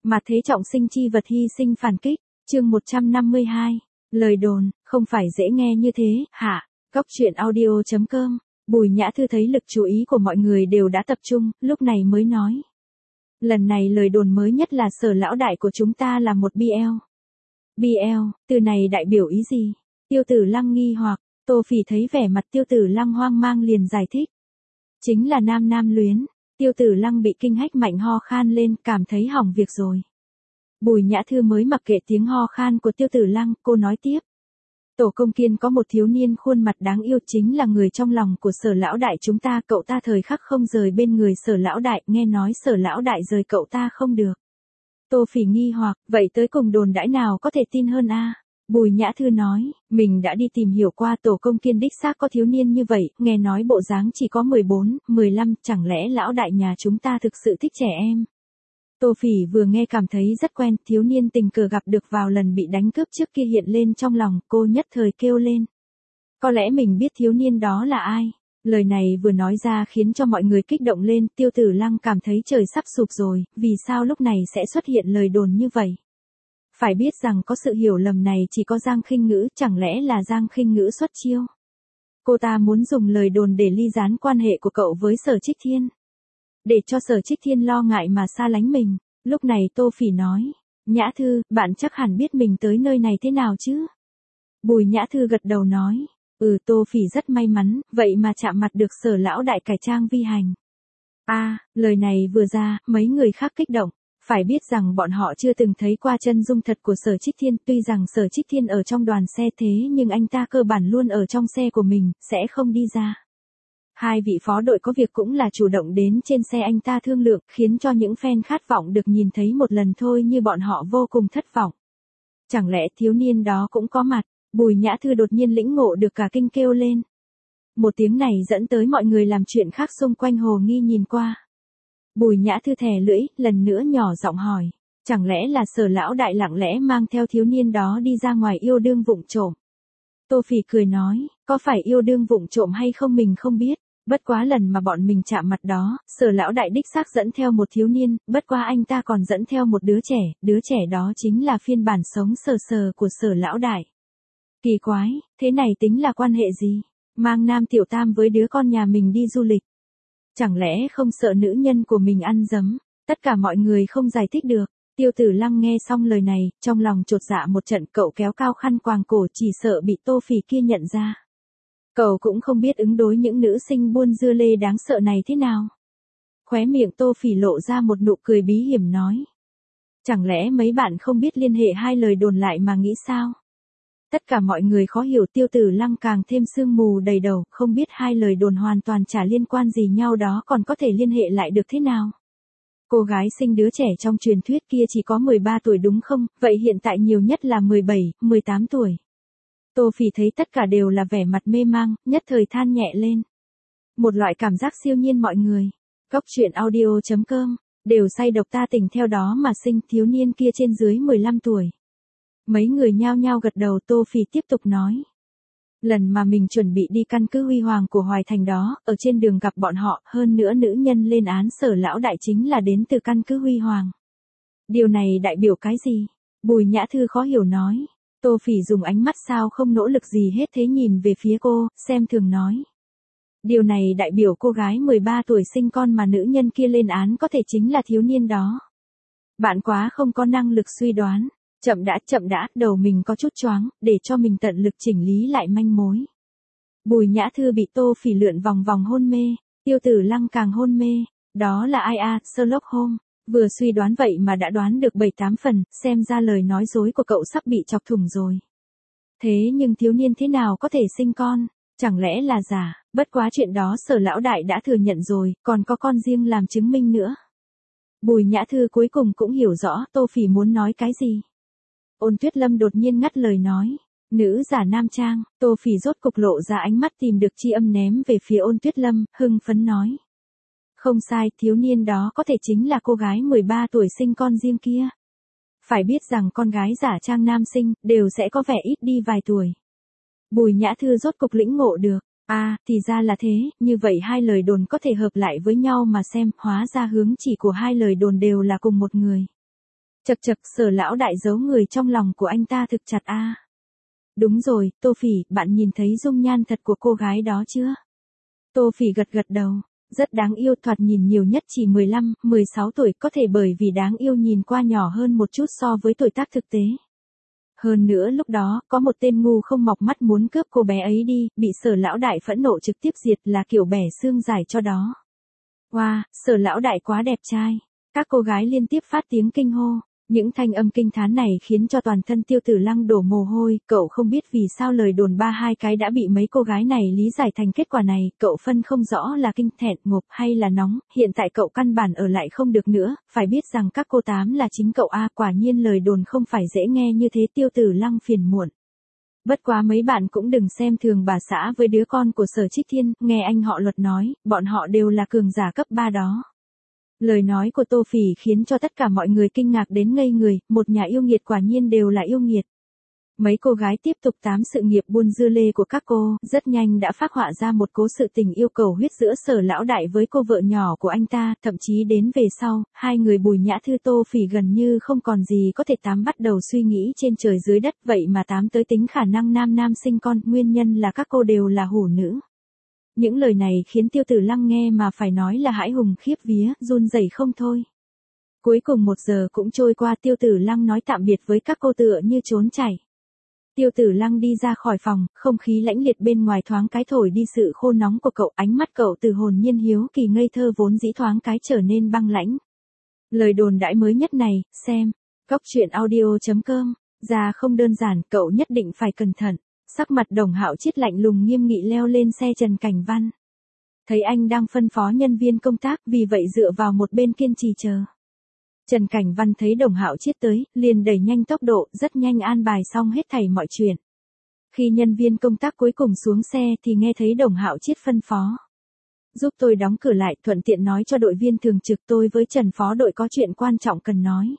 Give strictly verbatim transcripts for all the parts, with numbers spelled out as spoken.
Mà thế trọng sinh chi vật hy sinh phản kích, chương một trăm năm mươi hai, lời đồn, không phải dễ nghe như thế, hả? Góc truyện audio chấm com, Bùi Nhã Thư thấy lực chú ý của mọi người đều đã tập trung, lúc này mới nói. Lần này lời đồn mới nhất là Sở lão đại của chúng ta là một bê lờ. bê lờ, từ này đại biểu ý gì? Tiêu Tử Lăng nghi hoặc, Tô Phỉ thấy vẻ mặt Tiêu Tử Lăng hoang mang liền giải thích. Chính là nam nam luyến. Tiêu Tử Lăng bị kinh hách mạnh ho khan lên, cảm thấy hỏng việc rồi. Bùi Nhã Thư mới mặc kệ tiếng ho khan của Tiêu Tử Lăng, cô nói tiếp. Tổ Công Kiên có một thiếu niên khuôn mặt đáng yêu, chính là người trong lòng của Sở lão đại chúng ta, cậu ta thời khắc không rời bên người Sở lão đại, nghe nói Sở lão đại rời cậu ta không được. Tô Phỉ nghi hoặc, vậy tới cùng đồn đãi nào có thể tin hơn a? Bùi Nhã Thư nói, mình đã đi tìm hiểu qua, Tổ Công Kiên đích xác có thiếu niên như vậy, nghe nói bộ dáng chỉ có mười bốn, mười lăm, chẳng lẽ lão đại nhà chúng ta thực sự thích trẻ em? Tô Phỉ vừa nghe cảm thấy rất quen, thiếu niên tình cờ gặp được vào lần bị đánh cướp trước kia hiện lên trong lòng, cô nhất thời kêu lên. Có lẽ mình biết thiếu niên đó là ai? Lời này vừa nói ra khiến cho mọi người kích động lên, Tiêu Tử Lăng cảm thấy trời sắp sụp rồi, vì sao lúc này sẽ xuất hiện lời đồn như vậy? Phải biết rằng có sự hiểu lầm này chỉ có Giang Khinh Ngữ, chẳng lẽ là Giang Khinh Ngữ xuất chiêu? Cô ta muốn dùng lời đồn để ly gián quan hệ của cậu với Sở Trích Thiên. Để cho Sở Trích Thiên lo ngại mà xa lánh mình. Lúc này Tô Phỉ nói, Nhã Thư, bạn chắc hẳn biết mình tới nơi này thế nào chứ? Bùi Nhã Thư gật đầu nói, ừ, Tô Phỉ rất may mắn, vậy mà chạm mặt được Sở lão đại cải trang vi hành. A, à, lời này vừa ra, mấy người khác kích động. Phải biết rằng bọn họ chưa từng thấy qua chân dung thật của Sở Trích Thiên, tuy rằng Sở Trích Thiên ở trong đoàn xe thế nhưng anh ta cơ bản luôn ở trong xe của mình, sẽ không đi ra. Hai vị phó đội có việc cũng là chủ động đến trên xe anh ta thương lượng, khiến cho những fan khát vọng được nhìn thấy một lần thôi như bọn họ vô cùng thất vọng. Chẳng lẽ thiếu niên đó cũng có mặt? Bùi Nhã Thư đột nhiên lĩnh ngộ được cả kinh kêu lên. Một tiếng này dẫn tới mọi người làm chuyện khác xung quanh hồ nghi nhìn qua. Bùi Nhã Thư thè lưỡi, lần nữa nhỏ giọng hỏi, chẳng lẽ là Sở lão đại lặng lẽ mang theo thiếu niên đó đi ra ngoài yêu đương vụng trộm? Tô Phỉ cười nói, có phải yêu đương vụng trộm hay không mình không biết, bất quá lần mà bọn mình chạm mặt đó, Sở lão đại đích xác dẫn theo một thiếu niên, bất quá anh ta còn dẫn theo một đứa trẻ, đứa trẻ đó chính là phiên bản sống sờ sờ của Sở lão đại. Kỳ quái, thế này tính là quan hệ gì? Mang nam tiểu tam với đứa con nhà mình đi du lịch. Chẳng lẽ không sợ nữ nhân của mình ăn dấm? Tất cả mọi người không giải thích được. Tiêu Tử Lăng nghe xong lời này, trong lòng chột dạ một trận, cậu kéo cao khăn quàng cổ chỉ sợ bị Tô Phỉ kia nhận ra. Cậu cũng không biết ứng đối những nữ sinh buôn dưa lê đáng sợ này thế nào. Khóe miệng Tô Phỉ lộ ra một nụ cười bí hiểm nói. Chẳng lẽ mấy bạn không biết liên hệ hai lời đồn lại mà nghĩ sao? Tất cả mọi người khó hiểu, Tiêu Tử Lăng càng thêm sương mù đầy đầu, không biết hai lời đồn hoàn toàn chả liên quan gì nhau đó còn có thể liên hệ lại được thế nào. Cô gái sinh đứa trẻ trong truyền thuyết kia chỉ có mười ba tuổi đúng không, vậy hiện tại nhiều nhất là mười bảy, mười tám tuổi. Tô Phỉ thấy tất cả đều là vẻ mặt mê mang, nhất thời than nhẹ lên. Một loại cảm giác siêu nhiên mọi người. Góc truyện audio chấm com, đều say độc ta tình theo đó mà sinh, thiếu niên kia trên dưới mười lăm tuổi. Mấy người nhao nhao gật đầu. Tô Phỉ tiếp tục nói. Lần mà mình chuẩn bị đi căn cứ Huy Hoàng của Hoài Thành đó, ở trên đường gặp bọn họ, hơn nữa nữ nhân lên án Sở lão đại chính là đến từ căn cứ Huy Hoàng. Điều này đại biểu cái gì? Bùi Nhã Thư khó hiểu nói. Tô Phỉ dùng ánh mắt sao không nỗ lực gì hết thế nhìn về phía cô, xem thường nói. Điều này đại biểu cô gái mười ba tuổi sinh con mà nữ nhân kia lên án có thể chính là thiếu niên đó. Bạn quá không có năng lực suy đoán. Chậm đã, chậm đã, đầu mình có chút choáng, để cho mình tận lực chỉnh lý lại manh mối. Bùi Nhã Thư bị Tô Phỉ lượn vòng vòng hôn mê, Tiêu Tử Lăng càng hôn mê. Đó là ai a? Sherlock Holmes. Vừa suy đoán vậy mà đã đoán được bảy tám phần, xem ra lời nói dối của cậu sắp bị chọc thủng rồi. Thế nhưng thiếu niên thế nào có thể sinh con? Chẳng lẽ là giả? Bất quá chuyện đó Sở lão đại đã thừa nhận rồi, còn có con riêng làm chứng minh nữa. Bùi Nhã Thư cuối cùng cũng hiểu rõ Tô Phỉ muốn nói cái gì. Ôn Tuyết Lâm đột nhiên ngắt lời nói. Nữ giả nam trang. Tô Phỉ rốt cục lộ ra ánh mắt tìm được chi âm ném về phía Ôn Tuyết Lâm, hưng phấn nói. Không sai, thiếu niên đó có thể chính là cô gái mười ba tuổi sinh con riêng kia. Phải biết rằng con gái giả trang nam sinh, đều sẽ có vẻ ít đi vài tuổi. Bùi Nhã Thư rốt cục lĩnh ngộ được. À, thì ra là thế, như vậy hai lời đồn có thể hợp lại với nhau mà xem, hóa ra hướng chỉ của hai lời đồn đều là cùng một người. Chậc chậc, Sở lão đại giấu người trong lòng của anh ta thực chặt a. Đúng rồi, Tô Phỉ, bạn nhìn thấy dung nhan thật của cô gái đó chưa? Tô Phỉ gật gật đầu, rất đáng yêu, thoạt nhìn nhiều nhất chỉ mười lăm, mười sáu tuổi, có thể bởi vì đáng yêu nhìn qua nhỏ hơn một chút so với tuổi tác thực tế. Hơn nữa lúc đó, có một tên ngu không mọc mắt muốn cướp cô bé ấy đi, bị Sở lão đại phẫn nộ trực tiếp diệt, là kiểu bẻ xương giải cho đó. Wow, Sở lão đại quá đẹp trai. Các cô gái liên tiếp phát tiếng kinh hô. Những thanh âm kinh thán này khiến cho toàn thân Tiêu Tử Lăng đổ mồ hôi, cậu không biết vì sao lời đồn ba hai cái đã bị mấy cô gái này lý giải thành kết quả này, cậu phân không rõ là kinh thẹn, ngộp hay là nóng, hiện tại cậu căn bản ở lại không được nữa, phải biết rằng các cô tám là chính cậu a, quả nhiên lời đồn không phải dễ nghe như thế. Tiêu Tử Lăng phiền muộn. Bất quá mấy bạn cũng đừng xem thường bà xã với đứa con của Sở Trích Thiên, nghe anh họ Luật nói, bọn họ đều là cường giả cấp ba đó. Lời nói của Tô Phỉ khiến cho tất cả mọi người kinh ngạc đến ngây người, một nhà yêu nghiệt quả nhiên đều là yêu nghiệt. Mấy cô gái tiếp tục tám sự nghiệp buôn dưa lê của các cô, rất nhanh đã phác họa ra một cố sự tình yêu cầu huyết giữa Sở lão đại với cô vợ nhỏ của anh ta, thậm chí đến về sau, hai người Bùi Nhã Thư Tô Phỉ gần như không còn gì có thể tám, bắt đầu suy nghĩ trên trời dưới đất, vậy mà tám tới tính khả năng nam nam sinh con, nguyên nhân là các cô đều là hủ nữ. Những lời này khiến Tiêu Tử Lăng nghe mà phải nói là hãi hùng khiếp vía, run rẩy không thôi. Cuối cùng một giờ cũng trôi qua, Tiêu Tử Lăng nói tạm biệt với các cô tựa như trốn chảy. Tiêu Tử Lăng đi ra khỏi phòng, không khí lãnh liệt bên ngoài thoáng cái thổi đi sự khô nóng của cậu, ánh mắt cậu từ hồn nhiên hiếu kỳ ngây thơ vốn dĩ thoáng cái trở nên băng lãnh. Lời đồn đãi mới nhất này, xem, cóc truyện audio chấm com, ra không đơn giản, cậu nhất định phải cẩn thận. Sắc mặt Đồng Hạo Chiết lạnh lùng nghiêm nghị leo lên xe Trần Cảnh Văn. Thấy anh đang phân phó nhân viên công tác, vì vậy dựa vào một bên kiên trì chờ. Trần Cảnh Văn thấy Đồng Hạo Chiết tới, liền đẩy nhanh tốc độ, rất nhanh an bài xong hết thảy mọi chuyện. Khi nhân viên công tác cuối cùng xuống xe thì nghe thấy Đồng Hạo Chiết phân phó. Giúp tôi đóng cửa lại, thuận tiện nói cho đội viên thường trực tôi với Trần phó đội có chuyện quan trọng cần nói.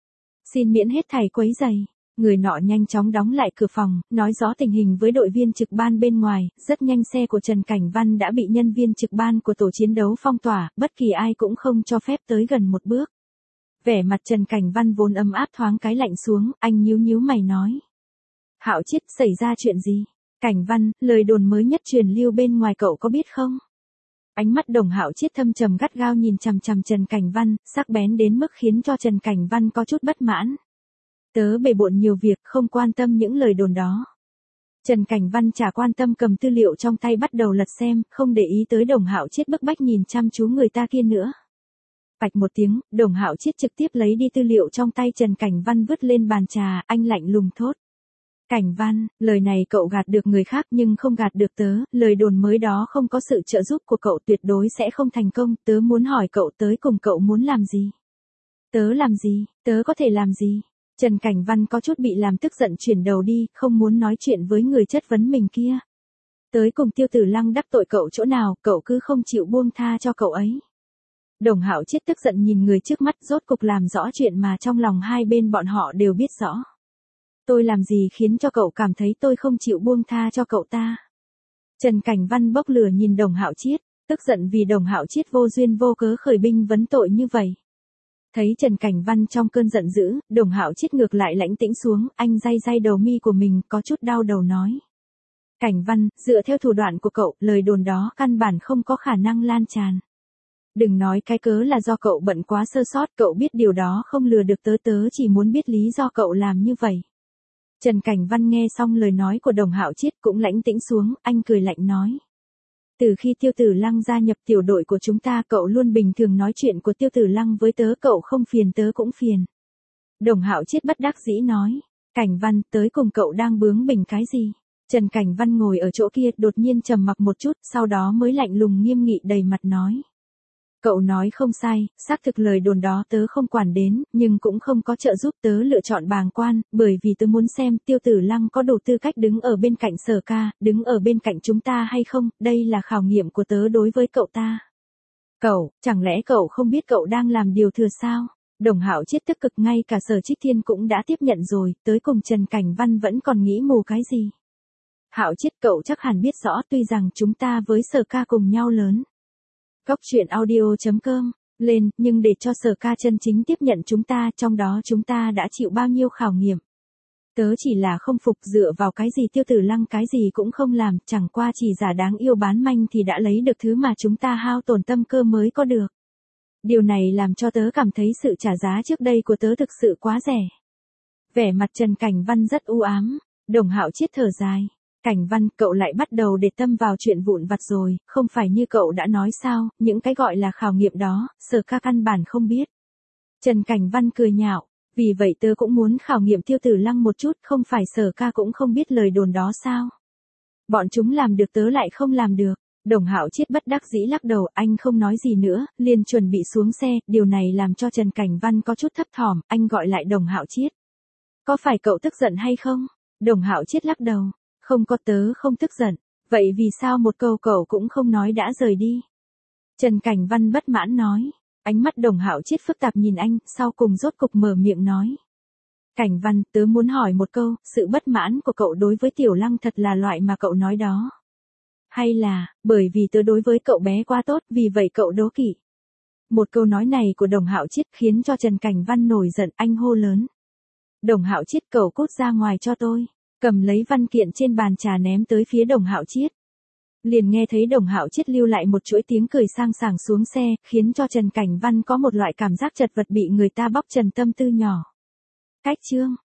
Xin miễn hết thảy quấy rầy. Người nọ nhanh chóng đóng lại cửa phòng, nói rõ tình hình với đội viên trực ban bên ngoài, rất nhanh xe của Trần Cảnh Văn đã bị nhân viên trực ban của tổ chiến đấu phong tỏa, bất kỳ ai cũng không cho phép tới gần một bước. Vẻ mặt Trần Cảnh Văn vốn ấm áp thoáng cái lạnh xuống, anh nhíu nhíu mày nói. Hạo Chiết, xảy ra chuyện gì? Cảnh Văn, lời đồn mới nhất truyền lưu bên ngoài cậu có biết không? Ánh mắt Đồng Hạo Chiết thâm trầm gắt gao nhìn chằm chằm Trần Cảnh Văn, sắc bén đến mức khiến cho Trần Cảnh Văn có chút bất mãn. Tớ bề bộn nhiều việc, không quan tâm những lời đồn đó. Trần Cảnh Văn chả quan tâm, cầm tư liệu trong tay bắt đầu lật xem, không để ý tới Đồng Hạo Chiết bức bách nhìn chăm chú người ta kia nữa. Bạch một tiếng, Đồng Hạo Chiết trực tiếp lấy đi tư liệu trong tay Trần Cảnh Văn vứt lên bàn trà, anh lạnh lùng thốt. Cảnh Văn, lời này cậu gạt được người khác nhưng không gạt được tớ, lời đồn mới đó không có sự trợ giúp của cậu tuyệt đối sẽ không thành công, tớ muốn hỏi cậu tới cùng cậu muốn làm gì? Tớ làm gì, tớ có thể làm gì? Trần Cảnh Văn có chút bị làm tức giận chuyển đầu đi, không muốn nói chuyện với người chất vấn mình kia. Tới cùng Tiêu Tử Lăng đắc tội cậu chỗ nào, cậu cứ không chịu buông tha cho cậu ấy. Đồng Hạo Chiết tức giận nhìn người trước mắt, rốt cục làm rõ chuyện mà trong lòng hai bên bọn họ đều biết rõ. Tôi làm gì khiến cho cậu cảm thấy tôi không chịu buông tha cho cậu ta? Trần Cảnh Văn bốc lửa nhìn Đồng Hạo Chiết, tức giận vì Đồng Hạo Chiết vô duyên vô cớ khởi binh vấn tội như vậy. Thấy Trần Cảnh Văn trong cơn giận dữ, Đồng Hạo Chiết ngược lại lãnh tĩnh xuống, anh day day đầu mi của mình, có chút đau đầu nói. Cảnh Văn, dựa theo thủ đoạn của cậu, lời đồn đó căn bản không có khả năng lan tràn. Đừng nói cái cớ là do cậu bận quá sơ sót, cậu biết điều đó không lừa được tớ, tớ chỉ muốn biết lý do cậu làm như vậy. Trần Cảnh Văn nghe xong lời nói của Đồng Hạo Chiết cũng lãnh tĩnh xuống, anh cười lạnh nói. Từ khi Tiêu Tử Lăng gia nhập tiểu đội của chúng ta, cậu luôn bình thường nói chuyện của Tiêu Tử Lăng với tớ, cậu không phiền tớ cũng phiền. Đồng Hạo Chiết bất đắc dĩ nói. Cảnh Văn, tới cùng cậu đang bướng bỉnh cái gì? Trần Cảnh Văn ngồi ở chỗ kia đột nhiên trầm mặc một chút, sau đó mới lạnh lùng nghiêm nghị đầy mặt nói. Cậu nói không sai, xác thực lời đồn đó tớ không quản đến, nhưng cũng không có trợ giúp tớ lựa chọn bàng quan, bởi vì tớ muốn xem Tiêu Tử Lăng có đủ tư cách đứng ở bên cạnh Sở ca, đứng ở bên cạnh chúng ta hay không, đây là khảo nghiệm của tớ đối với cậu ta. Cậu, chẳng lẽ cậu không biết cậu đang làm điều thừa sao? Đồng Hạo Chiết tức cực, ngay cả Sở Trích Thiên cũng đã tiếp nhận rồi, tới cùng Trần Cảnh Văn vẫn còn nghĩ mù cái gì. Hạo Chiết, cậu chắc hẳn biết rõ, tuy rằng chúng ta với Sở ca cùng nhau lớn. Cóc truyện audio chấm com lên, nhưng để cho Sở ca chân chính tiếp nhận chúng ta, trong đó chúng ta đã chịu bao nhiêu khảo nghiệm. Tớ chỉ là không phục, dựa vào cái gì Tiêu Tử Lăng cái gì cũng không làm, chẳng qua chỉ giả đáng yêu bán manh thì đã lấy được thứ mà chúng ta hao tổn tâm cơ mới có được. Điều này làm cho tớ cảm thấy sự trả giá trước đây của tớ thực sự quá rẻ. Vẻ mặt Trần Cảnh Văn rất u ám, Đồng Hạo Chiết thở dài. Cảnh Văn, cậu lại bắt đầu để tâm vào chuyện vụn vặt rồi, không phải như cậu đã nói sao, những cái gọi là khảo nghiệm đó, Sở ca căn bản không biết. Trần Cảnh Văn cười nhạo, vì vậy tớ cũng muốn khảo nghiệm Tiêu Tử Lăng một chút, không phải Sở ca cũng không biết lời đồn đó sao. Bọn chúng làm được tớ lại không làm được. Đồng Hạo Chiết bất đắc dĩ lắc đầu, anh không nói gì nữa, liền chuẩn bị xuống xe, điều này làm cho Trần Cảnh Văn có chút thấp thỏm, anh gọi lại Đồng Hạo Chiết. Có phải cậu tức giận hay không? Đồng Hạo Chiết lắc đầu, không có, tớ không tức giận, vậy vì sao một câu cậu cũng không nói đã rời đi? Trần Cảnh Văn bất mãn nói, ánh mắt Đồng Hạo Chiết phức tạp nhìn anh, sau cùng rốt cục mở miệng nói. Cảnh Văn, tớ muốn hỏi một câu, sự bất mãn của cậu đối với Tiểu Lăng thật là loại mà cậu nói đó? Hay là, bởi vì tớ đối với cậu bé quá tốt, vì vậy cậu đố kỵ? Một câu nói này của Đồng Hạo Chiết khiến cho Trần Cảnh Văn nổi giận, anh hô lớn. Đồng Hạo Chiết, cậu cút ra ngoài cho tôi. Cầm lấy văn kiện trên bàn trà ném tới phía Đồng Hạo Chiết. Liền nghe thấy Đồng Hạo Chiết lưu lại một chuỗi tiếng cười sang sảng xuống xe, khiến cho Trần Cảnh Văn có một loại cảm giác chật vật bị người ta bóc trần tâm tư nhỏ. Cách chương